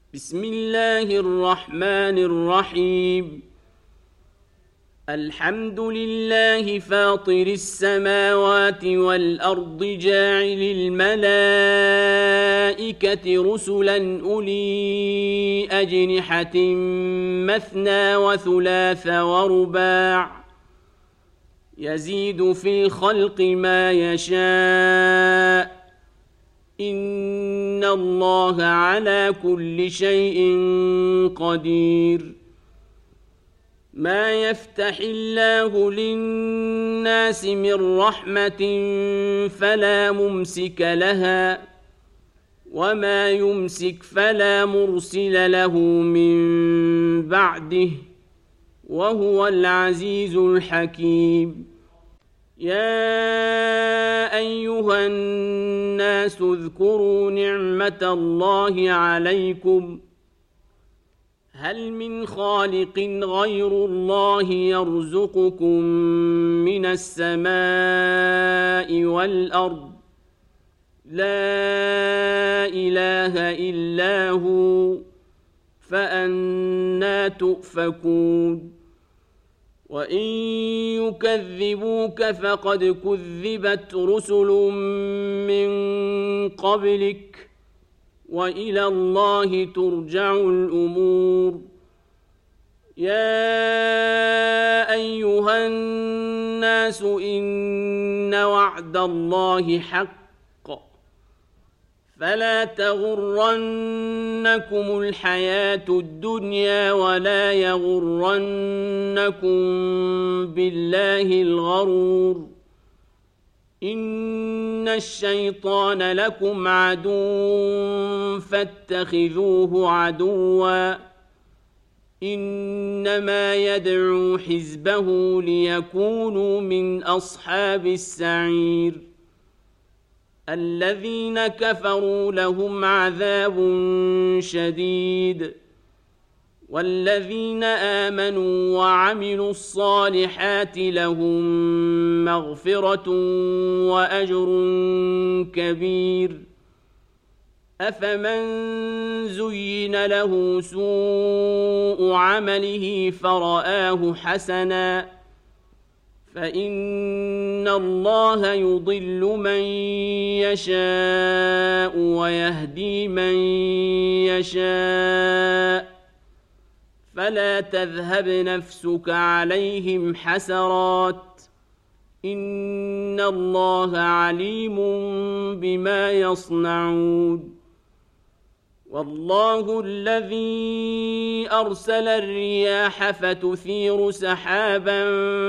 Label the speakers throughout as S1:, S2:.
S1: بسم الله الرحمن الرحيم. الحمد لله فاطر السماوات والأرض جاعل الملائكة رسلا أولي أجنحة مثنى وثلاث ورباع يزيد في الخلق ما يشاء إن الله على كل شيء قدير. ما يفتح الله للناس من رحمة فلا ممسك لها وما يمسك فلا مرسل له من بعده وهو العزيز الحكيم. يا أيها الناس اذكروا نعمة الله عليكم هل من خالق غير الله يرزقكم من السماء والأرض لا إله إلا هو فأنى تؤفكون. وإن يكذبوك فقد كذبت رسل من قبلك وإلى الله ترجع الأمور. يا أيها الناس إن وعد الله حق فلا تغرنكم الحياة الدنيا ولا يغرنكم بالله الغرور. إن الشيطان لكم عدو فاتخذوه عدوا إنما يدعو حزبه ليكونوا من أصحاب السعير. الذين كفروا لهم عذاب شديد والذين آمنوا وعملوا الصالحات لهم مغفرة وأجر كبير. أفمن زين له سوء عمله فرآه حسناً فإن الله يضل من يشاء ويهدي من يشاء فلا تذهب نفسك عليهم حسرات إن الله عليم بما يصنعون. والله الذي أرسل الرياح فتثير سحابا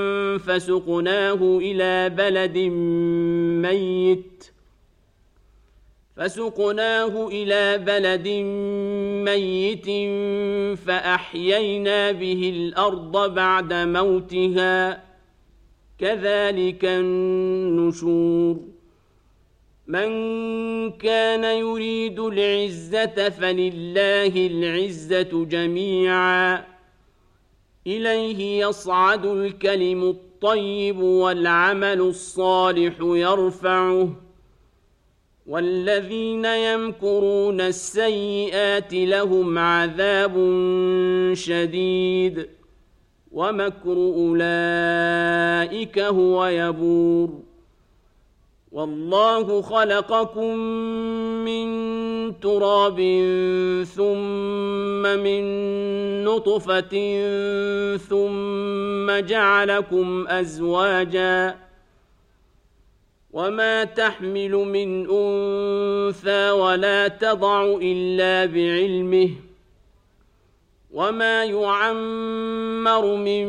S1: فسقناه إلى بلد ميت فأحيينا به الأرض بعد موتها كذلك النشور. من كان يريد العزة فلله العزة جميعا إليه يصعد الكلم الطيب والعمل الصالح يرفعه والذين يمكرون السيئات لهم عذاب شديد ومكر أولئك هو يبور. والله خلقكم من تراب ثم من نطفة ثم جعلكم أزواجا وما تحمل من أنثى ولا تضع إلا بعلمه وما يعمر من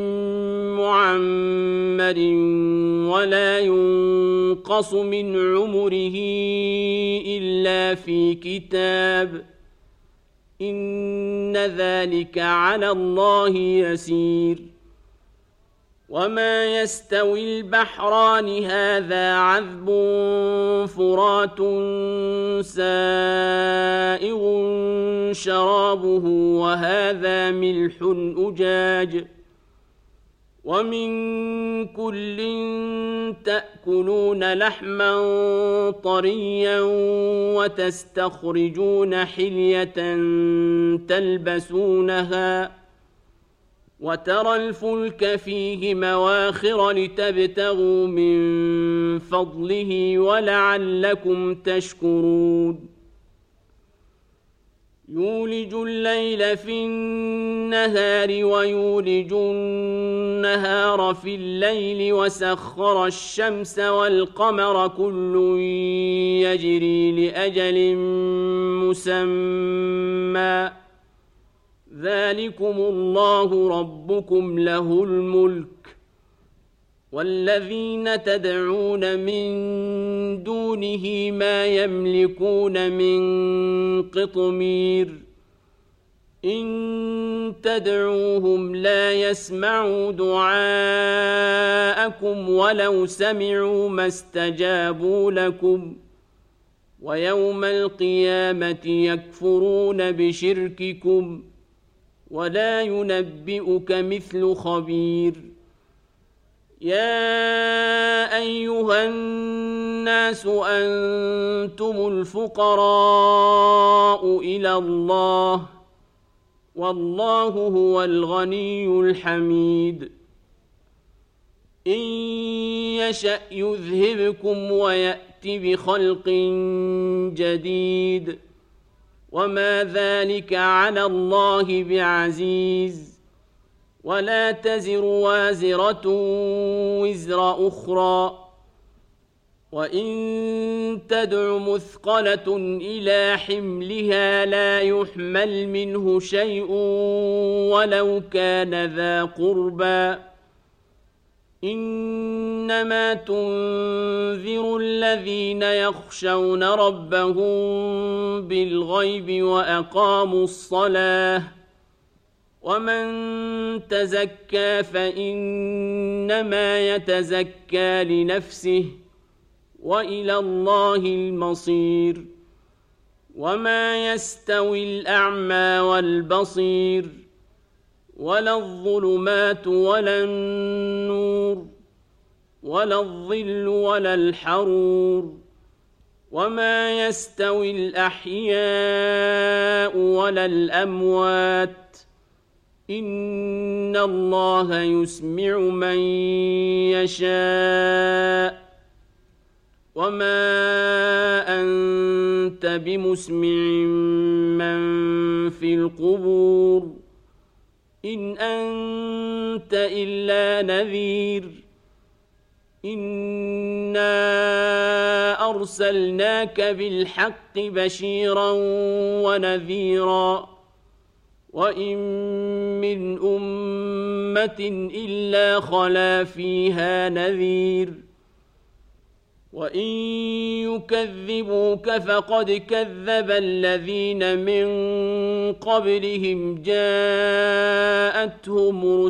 S1: معمر ولا ينقص من عمره إلا في كتاب إن ذلك على الله يسير. وما يستوي البحران هذا عذب فرات سائغ شرابه وهذا ملح أجاج ومن كل تأكلون لحما طريا وتستخرجون حلية تلبسونها وترى الفلك فيه مواخر لتبتغوا من فضله ولعلكم تشكرون يولج الليل في النهار ويولج النهار في الليل وسخر الشمس والقمر كل يجري لأجل مسمى ذلكم الله ربكم له الملك والذين تدعون من دونه ما يملكون من قطمير إن تدعوهم لا يسمعوا دعاءكم ولو سمعوا ما استجابوا لكم ويوم القيامة يكفرون بشرككم ولا ينبئك مثل خبير يا أيها الناس أنتم الفقراء إلى الله والله هو الغني الحميد إن يشأ يذهبكم ويأت بخلق جديد وما ذلك على الله بعزيز ولا تزر وازرة وزر أخرى وإن تدع مثقلة إلى حملها لا يحمل منه شيء ولو كان ذا قربى إنما تنذر الذين يخشون ربهم بالغيب وأقاموا الصلاة ومن تزكى فإنما يتزكى لنفسه وإلى الله المصير وما يستوي الأعمى والبصير ولا الظلمات ولا النور ولا الظل ولا الحرور وما يستوي الأحياء ولا الأموات إن الله يسمع من يشاء وما أنت بمسمع من في القبور إن أنت إلا نذير إنا أرسلناك بالحق بشيرا ونذيرا وإن من أمة إلا خلا فيها نذير وإن يكذبوك فقد كذب الذين من قبلهم جاءتهم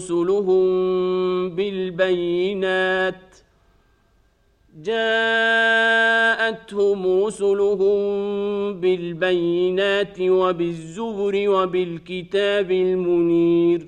S1: رسلهم بالبينات وبالزبر وبالكتاب المنير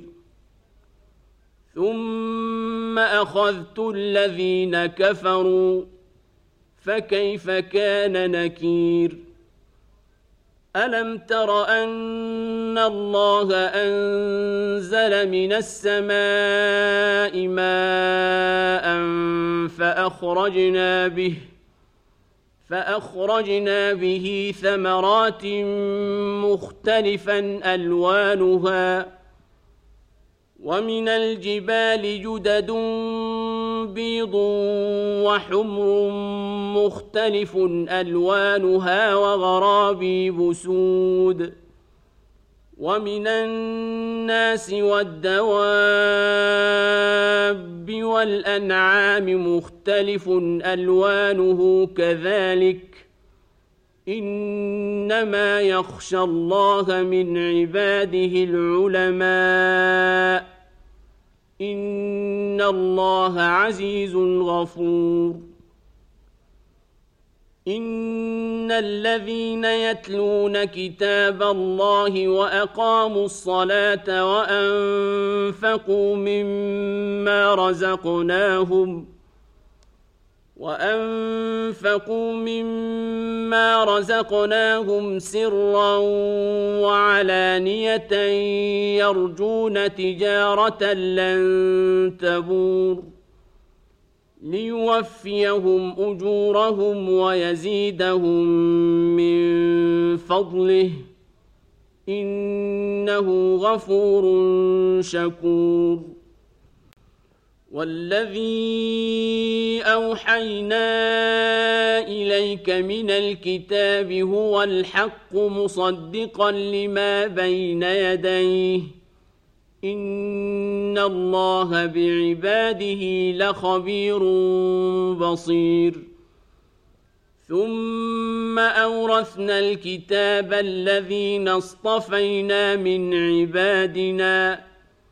S1: ثم أخذت الذين كفروا فكيف كان نكير ألم تر أن الله أنزل من السماء ماء فأخرجنا به ثمرات مختلفا ألوانها ومن الجبال جدد بيض وحمر مختلف ألوانها وغرابيب سود ومن الناس والدواب والأنعام مختلف ألوانه كذلك إنما يخشى الله من عباده العلماء إن الله عزيز غفور إن الذين يتلون كتاب الله وأقاموا الصلاة وأنفقوا مما رزقناهم سرا وعلانية يرجون تجارة لن تبور ليوفيهم أجورهم ويزيدهم من فضله إنه غفور شكور والذي أوحينا إليك من الكتاب هو الحق مصدقا لما بين يديه إن الله بعباده لخبير بصير ثم أورثنا الكتاب الذين اصطفينا من عبادنا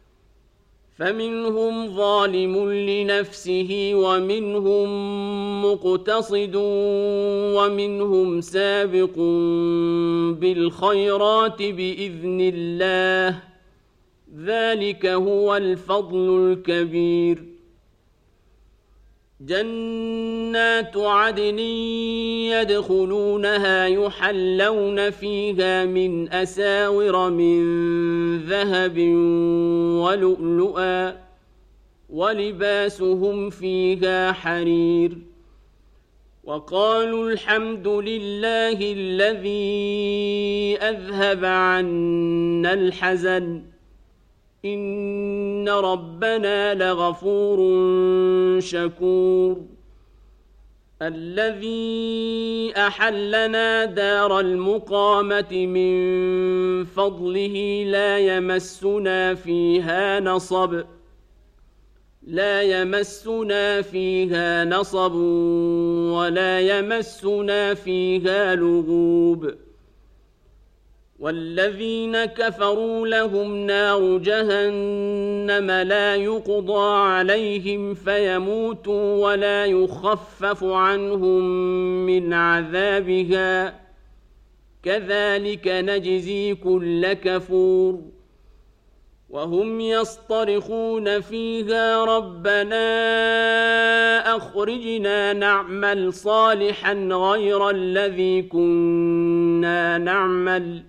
S1: فمنهم ظالم لنفسه ومنهم مقتصد ومنهم سابق بالخيرات بإذن الله ذلك هو الفضل الكبير جنات عدن يدخلونها يحلون فيها من أساور من ذهب ولؤلؤا ولباسهم فيها حرير وقالوا الحمد لله الذي أذهب عنا الحزن إن ربنا لغفور شكور الذي أحلنا دار المقامة من فضله لا يمسنا فيها نصب ولا يمسنا فيها لغوب والذين كفروا لهم نار جهنم لا يقضى عليهم فيموتوا ولا يخفف عنهم من عذابها كذلك نجزي كل كفور وهم يصطرخون فيها ربنا أخرجنا نعمل صالحا غير الذي كنا نعمل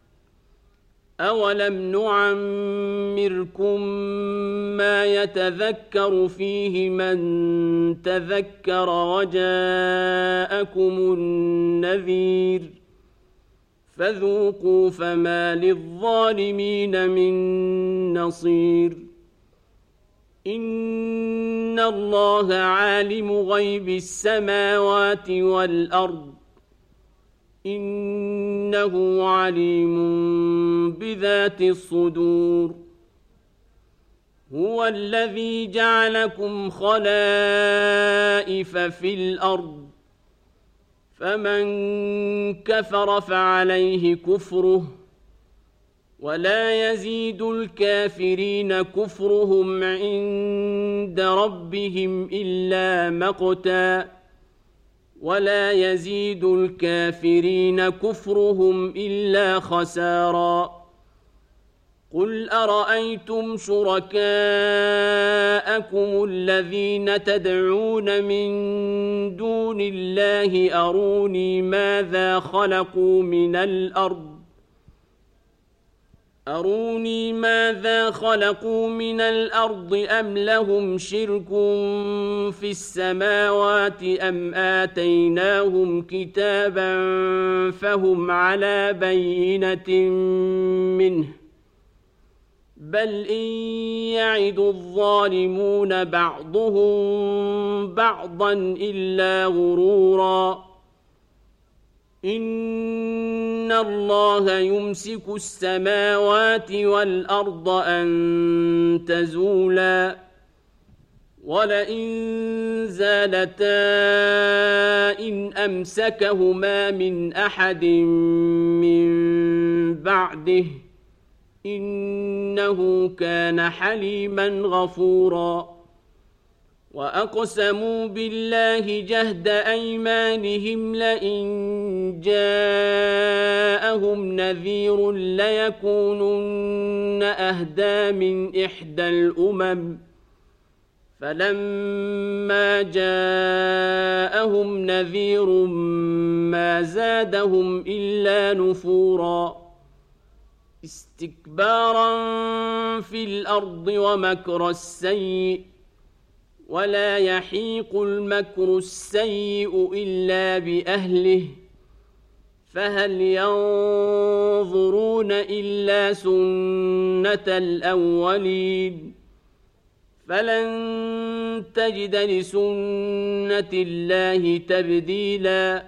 S1: أولم نعمركم ما يتذكر فيه من تذكر وجاءكم النذير فذوقوا فما للظالمين من نصير إن الله عالم غيب السماوات والأرض إنه عليم بذات الصدور هو الذي جعلكم خلائف في الأرض فمن كفر فعليه كفره ولا يزيد الكافرين كفرهم عند ربهم إلا مقتا ولا يزيد الكافرين كفرهم إلا خسارا قل أرأيتم شركاءكم الذين تدعون من دون الله أروني ماذا خلقوا من الأرض أم لهم شرك في السماوات أم آتيناهم كتابا فهم على بينة منه بل إن يعد الظالمون بعضهم بعضا إلا غرورا إن الله يمسك السماوات والأرض أن تزولا ولئن زالتا إن أمسكهما من أحد من بعده إنه كان حليما غفورا وأقسموا بالله جهد أيمانهم لئن جاءهم نذير ليكونن أهدى من إحدى الأمم فلما جاءهم نذير ما زادهم إلا نفورا استكبارا في الأرض ومكر السيء ولا يحيق المكر السيء إلا بأهله فهل ينظرون إلا سنة الأولين فلن تجد لسنة الله تبديلا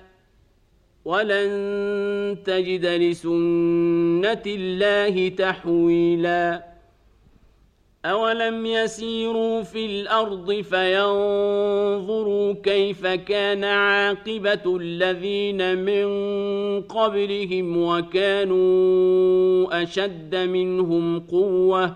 S1: ولن تجد لسنة الله تحويلا أولم يسيروا في الأرض فينظروا كيف كان عاقبة الذين من قبلهم وكانوا أشد منهم قوة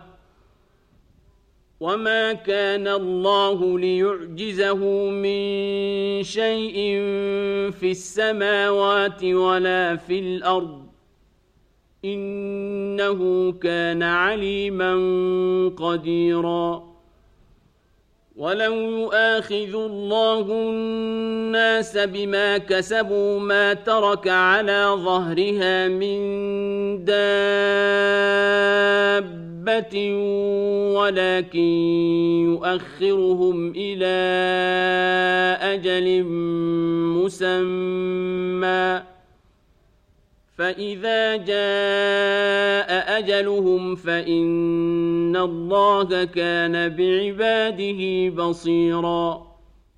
S1: وما كان الله ليعجزه من شيء في السماوات ولا في الأرض إنه كان عليما قديرا ولو يؤاخذ الله الناس بما كسبوا ما ترك على ظهرها من دابة ولكن يؤخرهم إلى أجل مسمى فإذا جاء أجلهم فإن الله كان بعباده بصيراً